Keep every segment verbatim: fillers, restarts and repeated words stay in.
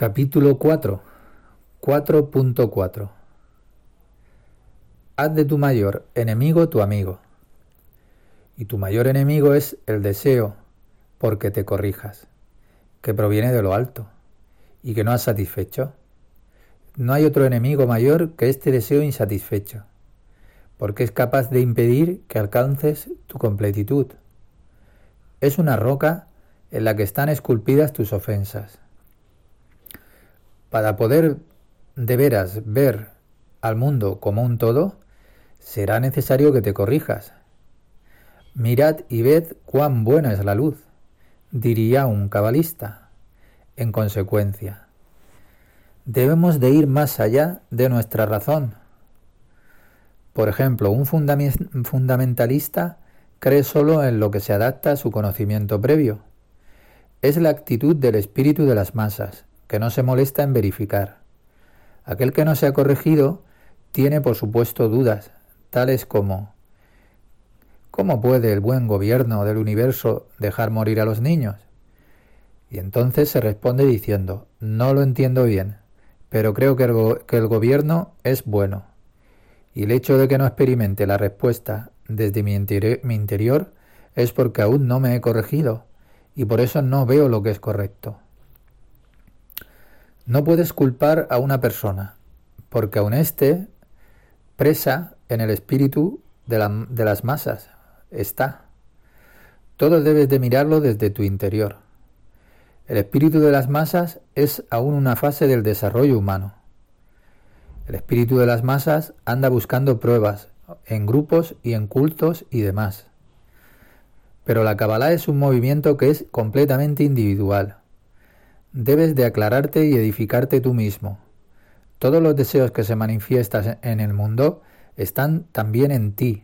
Capítulo cuatro. cuatro punto cuatro. Haz de tu mayor enemigo tu amigo. Y tu mayor enemigo es el deseo porque te corrijas, que proviene de lo alto y que no has satisfecho. No hay otro enemigo mayor que este deseo insatisfecho, porque es capaz de impedir que alcances tu completitud. Es una roca en la que están esculpidas tus ofensas. Para poder de veras ver al mundo como un todo, será necesario que te corrijas. Mirad y ved cuán buena es la luz, diría un cabalista. En consecuencia, debemos de ir más allá de nuestra razón. Por ejemplo, un fundamentalista cree solo en lo que se adapta a su conocimiento previo. Es la actitud del espíritu de las masas, que no se molesta en verificar. Aquel que no se ha corregido tiene por supuesto dudas, tales como: ¿cómo puede el buen gobierno del universo dejar morir a los niños? Y entonces se responde diciendo: no lo entiendo bien, pero creo que el, go- que el gobierno es bueno. Y el hecho de que no experimente la respuesta desde mi, interi- mi interior es porque aún no me he corregido, y por eso no veo lo que es correcto. No puedes culpar a una persona, porque aun esté presa en el espíritu de, la, de las masas. Está. Todo debes de mirarlo desde tu interior. El espíritu de las masas es aún una fase del desarrollo humano. El espíritu de las masas anda buscando pruebas en grupos y en cultos y demás. Pero la Kabbalah es un movimiento que es completamente individual. Debes de aclararte y edificarte tú mismo. Todos los deseos que se manifiestan en el mundo están también en ti.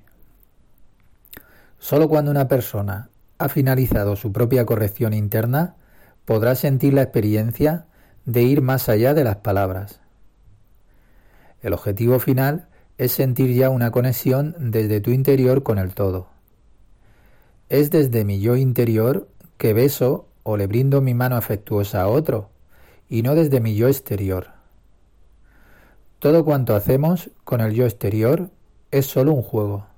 Solo cuando una persona ha finalizado su propia corrección interna, podrá sentir la experiencia de ir más allá de las palabras. El objetivo final es sentir ya una conexión desde tu interior con el todo. Es desde mi yo interior que beso o le brindo mi mano afectuosa a otro, y no desde mi yo exterior. Todo cuanto hacemos con el yo exterior es solo un juego.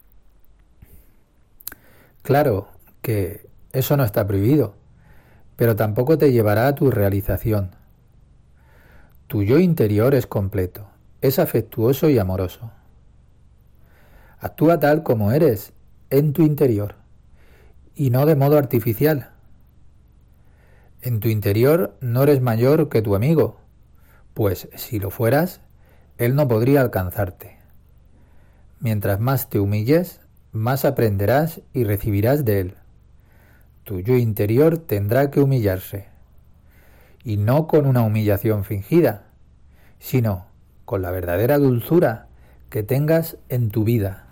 Claro que eso no está prohibido, pero tampoco te llevará a tu realización. Tu yo interior es completo, es afectuoso y amoroso. Actúa tal como eres en tu interior, y no de modo artificial. En tu interior no eres mayor que tu amigo, pues si lo fueras, él no podría alcanzarte. Mientras más te humilles, más aprenderás y recibirás de él. Tu yo interior tendrá que humillarse, y no con una humillación fingida, sino con la verdadera dulzura que tengas en tu vida.